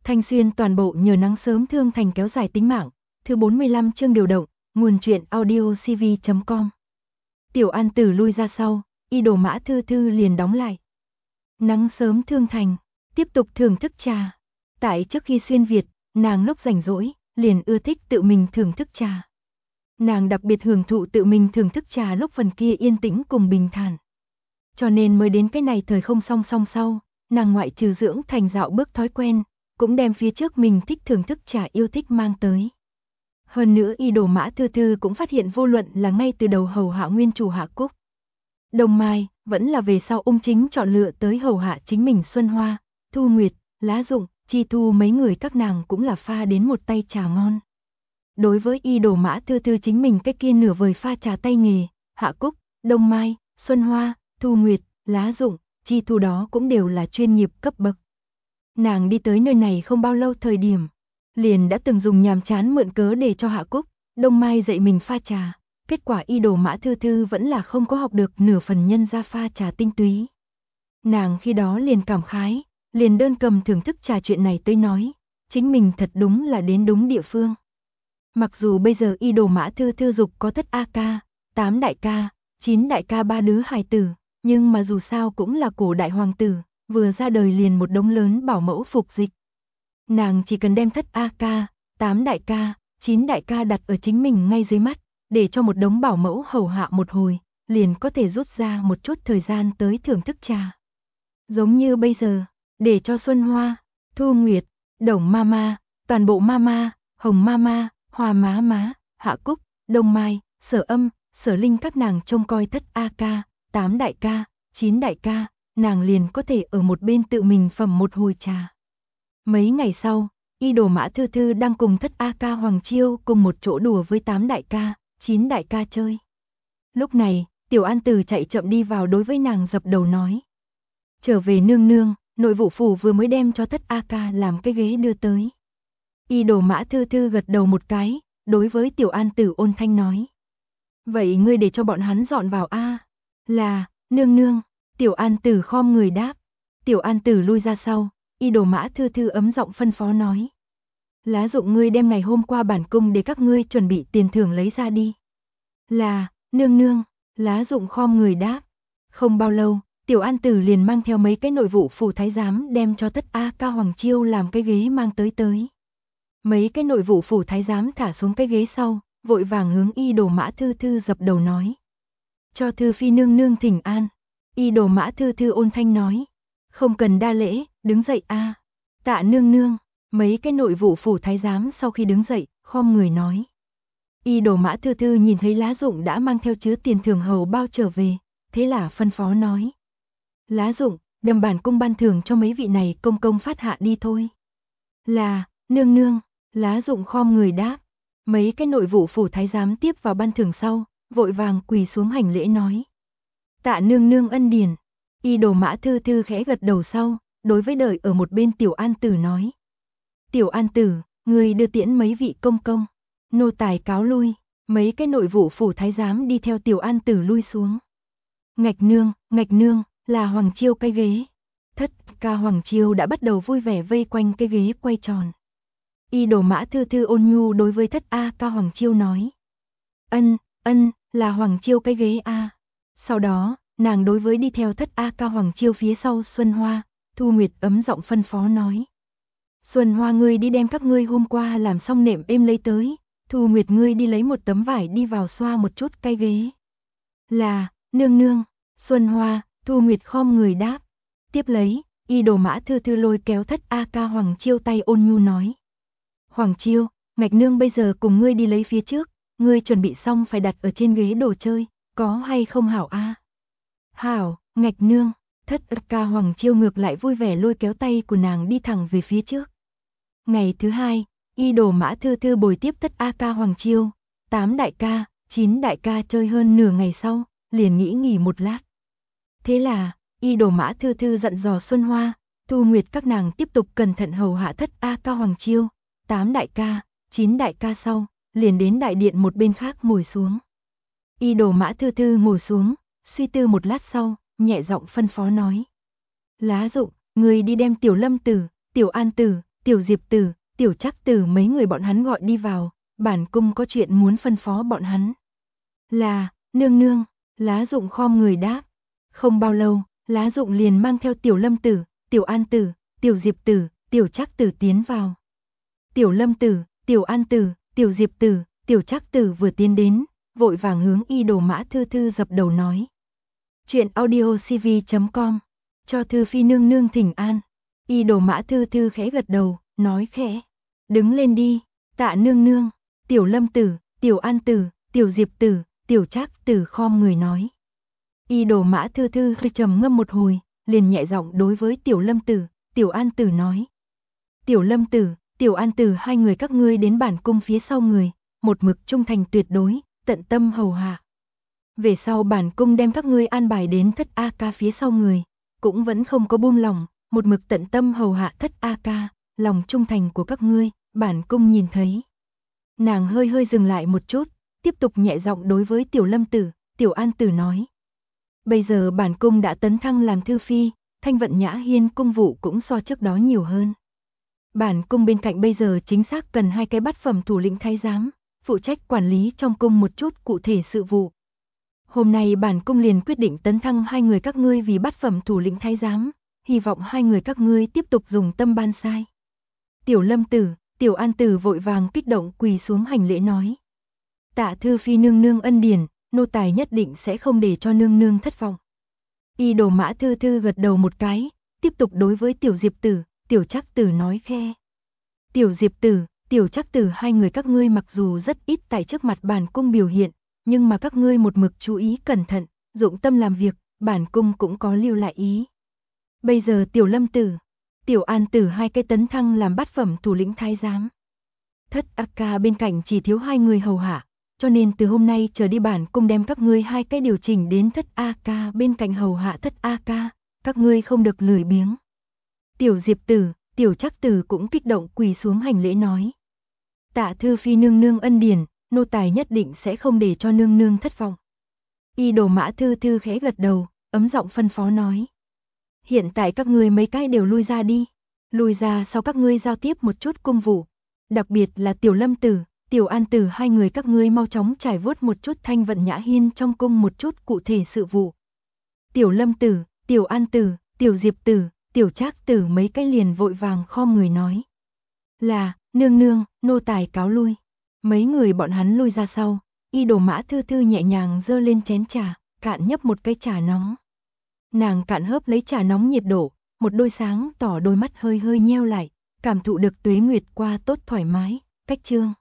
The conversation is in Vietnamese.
Thanh Xuyên toàn bộ nhờ nắng sớm thương thành kéo dài tính mạng. Thứ 45 chương điều động, nguồn truyện audio cv.com. Tiểu An Tử lui ra sau, y đồ Mã Thư Thư liền đóng lại. Nắng sớm thương thành, tiếp tục thưởng thức trà. Tại trước khi xuyên Việt, nàng lúc rảnh rỗi, liền ưa thích tự mình thưởng thức trà. Nàng đặc biệt hưởng thụ tự mình thưởng thức trà lúc phần kia yên tĩnh cùng bình thản. Cho nên mới đến cái này thời không song song sau, nàng ngoại trừ dưỡng thành dạo bước thói quen, cũng đem phía trước mình thích thưởng thức trà yêu thích mang tới. Hơn nữa y đồ Mã Thư Thư cũng phát hiện vô luận là ngay từ đầu hầu hạ nguyên chủ Hạ Cúc, Đông Mai, vẫn là về sau Ung Chính chọn lựa tới hầu hạ chính mình Xuân Hoa, Thu Nguyệt, Lá Dụng, Chi Thu mấy người các nàng cũng là pha đến một tay trà ngon. Đối với y đồ Mã Thư Thư chính mình cái kia nửa vời pha trà tay nghề, Hạ Cúc, Đông Mai, Xuân Hoa, Thu Nguyệt, Lá Dụng, Chi Thu đó cũng đều là chuyên nghiệp cấp bậc. Nàng đi tới nơi này không bao lâu thời điểm, liền đã từng dùng nhàm chán mượn cớ để cho Hạ Cúc, Đông Mai dạy mình pha trà, kết quả y đồ Mã Thư Thư vẫn là không có học được nửa phần nhân ra pha trà tinh túy. Nàng khi đó liền cảm khái, liền đơn cầm thưởng thức trà chuyện này tới nói, chính mình thật đúng là đến đúng địa phương. Mặc dù bây giờ y đồ Mã Thư Thư dục có thất A ca, 8 đại ca, 9 đại ca 3 đứa hài tử, nhưng mà dù sao cũng là cổ đại hoàng tử, vừa ra đời liền một đống lớn bảo mẫu phục dịch. Nàng chỉ cần đem thất A ca, 8 đại ca, 9 đại ca đặt ở chính mình ngay dưới mắt, để cho một đống bảo mẫu hầu hạ một hồi, liền có thể rút ra một chút thời gian tới thưởng thức trà. Giống như bây giờ, để cho Xuân Hoa, Thu Nguyệt, Đồng Mama, toàn bộ Mama, Hồng Mama, Hoa Má Má, Hạ Cúc, Đông Mai, Sở Âm, Sở Linh các nàng trông coi thất A ca, 8 đại ca, 9 đại ca, nàng liền có thể ở một bên tự mình phẩm một hồi trà. Mấy ngày sau, y đồ Mã Thư Thư đang cùng thất A ca Hoàng Chiêu cùng một chỗ đùa với 8 đại ca, 9 đại ca chơi. Lúc này, Tiểu An Tử chạy chậm đi vào đối với nàng dập đầu nói. Trở về nương nương, nội vụ phủ vừa mới đem cho thất A ca làm cái ghế đưa tới. Y đồ Mã Thư Thư gật đầu một cái, đối với Tiểu An Tử ôn thanh nói. Vậy ngươi để cho bọn hắn dọn vào a? Là, nương nương. Tiểu An Tử khom người đáp. Tiểu An Tử lui ra sau, y đồ Mã Thư Thư ấm giọng phân phó nói. Lá Dụng ngươi đem ngày hôm qua bản cung để các ngươi chuẩn bị tiền thưởng lấy ra đi. Là, nương nương. Lá Dụng khom người đáp. Không bao lâu, Tiểu An Tử liền mang theo mấy cái nội vụ phủ thái giám đem cho thất A ca Hoàng Chiêu làm cái ghế mang tới. Mấy cái nội vụ phủ thái giám thả xuống cái ghế sau, vội vàng hướng y đồ Mã Thư Thư dập đầu nói. Cho Thư phi nương nương thỉnh an. Y đồ Mã Thư Thư ôn thanh nói. Không cần đa lễ, đứng dậy a. Tạ nương nương. Mấy cái nội vụ phủ thái giám sau khi đứng dậy, khom người nói. Y đồ Mã Thư Thư nhìn thấy Lá Dụng đã mang theo chứa tiền thưởng hầu bao trở về, thế là phân phó nói. Lá Dụng, đem bản cung ban thưởng cho mấy vị này công công phát hạ đi thôi. Là, nương nương. Lá Dụng khom người đáp. Mấy cái nội vụ phủ thái giám tiếp vào ban thưởng sau, vội vàng quỳ xuống hành lễ nói. Tạ nương nương ân điển. Y đồ Mã Thư Thư khẽ gật đầu sau, đối với đợi ở một bên Tiểu An Tử nói. Tiểu An Tử, người đưa tiễn mấy vị công công. Nô tài cáo lui. Mấy cái nội vụ phủ thái giám đi theo Tiểu An Tử lui xuống. Ngạch nương, là Hoàng Chiêu cái ghế. Thất ca Hoàng Chiêu đã bắt đầu vui vẻ vây quanh cái ghế quay tròn. Y đồ Mã Thư Thư ôn nhu đối với thất A ca Hoàng Chiêu nói. Ân, là Hoàng Chiêu cái ghế a. Sau đó, nàng đối với đi theo thất A ca Hoàng Chiêu phía sau Xuân Hoa, Thu Nguyệt ấm giọng phân phó nói. Xuân Hoa ngươi đi đem các ngươi hôm qua làm xong nệm êm lấy tới, Thu Nguyệt ngươi đi lấy một tấm vải đi vào xoa một chút cái ghế. Là, nương. Xuân Hoa, Thu Nguyệt khom người đáp. Tiếp lấy, y đồ Mã Thư Thư lôi kéo thất A ca Hoàng Chiêu tay ôn nhu nói. Hoàng Chiêu, ngạch nương bây giờ cùng ngươi đi lấy phía trước, ngươi chuẩn bị xong phải đặt ở trên ghế đồ chơi, có hay không hảo a? Hảo, ngạch nương. Thất ca Hoàng Chiêu ngược lại vui vẻ lôi kéo tay của nàng đi thẳng về phía trước. Ngày thứ hai, y đồ Mã Thư Thư bồi tiếp thất A ca Hoàng Chiêu, 8 đại ca, 9 đại ca chơi hơn nửa ngày sau, liền nghỉ một lát. Thế là, y đồ Mã Thư Thư dặn dò Xuân Hoa, Thu Nguyệt các nàng tiếp tục cẩn thận hầu hạ thất A ca Hoàng Chiêu, 8 đại ca, 9 đại ca sau, liền đến đại điện một bên khác ngồi xuống. Y đồ Mã Thư Thư ngồi xuống, suy tư một lát sau, nhẹ giọng phân phó nói. Lá Dụng, người đi đem Tiểu Lâm Tử, Tiểu An Tử, Tiểu Diệp Tử, Tiểu Trác Tử mấy người bọn hắn gọi đi vào, bản cung có chuyện muốn phân phó bọn hắn. Là, nương nương, Lá Dụng khom người đáp. Không bao lâu, Lá Dụng liền mang theo Tiểu Lâm Tử, Tiểu An Tử, Tiểu Diệp Tử, Tiểu Trác Tử tiến vào. Tiểu Lâm Tử, Tiểu An Tử, Tiểu Diệp Tử, Tiểu Trác Tử vừa tiến đến, vội vàng hướng Y Đồ Mã Thư Thư dập đầu nói. Chuyện audiocv.com, cho Thư Phi nương nương thỉnh an. Y Đồ Mã Thư Thư khẽ gật đầu, nói khẽ. Đứng lên đi, Tạ nương nương. Tiểu Lâm Tử, Tiểu An Tử, Tiểu Diệp Tử, Tiểu Trác Tử khom người nói. Y Đồ Mã Thư Thư trầm ngâm một hồi, liền nhẹ giọng đối với Tiểu Lâm Tử, Tiểu An Tử nói. Tiểu Lâm Tử, Tiểu An Tử hai người các ngươi đến bản cung phía sau người, một mực trung thành tuyệt đối, tận tâm hầu hạ. Về sau bản cung đem các ngươi an bài đến Thất A Ca phía sau người, cũng vẫn không có buông lòng, một mực tận tâm hầu hạ Thất A Ca, lòng trung thành của các ngươi, bản cung nhìn thấy. Nàng hơi hơi dừng lại một chút, tiếp tục nhẹ giọng đối với Tiểu Lâm Tử, Tiểu An Tử nói. Bây giờ bản cung đã tấn thăng làm thư phi, Thanh Vận Nhã Hiên cung vụ cũng so trước đó nhiều hơn. Bản cung bên cạnh bây giờ chính xác cần 2 cái bát phẩm thủ lĩnh thái giám, phụ trách quản lý trong cung một chút cụ thể sự vụ. Hôm nay bản cung liền quyết định tấn thăng 2 người các ngươi vì bát phẩm thủ lĩnh thái giám, hy vọng 2 người các ngươi tiếp tục dùng tâm ban sai. Tiểu Lâm Tử, Tiểu An Tử vội vàng kích động quỳ xuống hành lễ nói. Tạ Thư Phi nương nương ân điển, nô tài nhất định sẽ không để cho nương nương thất vọng. Y Đồ Mã Thư Thư gật đầu một cái, tiếp tục đối với Tiểu Diệp Tử, Tiểu Trác Tử nói khe. Tiểu Diệp Tử, Tiểu Trác Tử hai người các ngươi mặc dù rất ít tại trước mặt bản cung biểu hiện, nhưng mà các ngươi một mực chú ý cẩn thận, dụng tâm làm việc, bản cung cũng có lưu lại ý. Bây giờ Tiểu Lâm Tử, Tiểu An Tử hai cái tấn thăng làm bát phẩm thủ lĩnh thái giám. Thất A Ca bên cạnh chỉ thiếu 2 người hầu hạ, cho nên từ hôm nay trở đi bản cung đem các ngươi 2 cái điều chỉnh đến Thất A Ca bên cạnh hầu hạ Thất A Ca, các ngươi không được lười biếng. Tiểu Diệp Tử, Tiểu Trác Tử cũng kích động quỳ xuống hành lễ nói. Tạ Thư Phi nương nương ân điển, nô tài nhất định sẽ không để cho nương nương thất vọng. Y Đồ Mã Thư Thư khẽ gật đầu, ấm giọng phân phó nói. Hiện tại các ngươi mấy cái đều lui ra đi, lui ra sau các ngươi giao tiếp một chút công vụ, đặc biệt là Tiểu Lâm Tử, Tiểu An Tử hai người các ngươi mau chóng trải vuốt một chút Thanh Vận Nhã Hiên trong cung một chút cụ thể sự vụ. Tiểu Lâm Tử, Tiểu An Tử, Tiểu Diệp Tử, Tiểu Trác Tử mấy cái liền vội vàng khom người nói. Là, nương nương, nô tài cáo lui. Mấy người bọn hắn lui ra sau, Y Đồ Mã Thư Thư nhẹ nhàng giơ lên chén trà, cạn nhấp một cái trà nóng. Nàng cạn hớp lấy trà nóng nhiệt độ, một đôi sáng tỏ đôi mắt hơi hơi nheo lại, cảm thụ được tuế nguyệt qua tốt thoải mái, cách chương.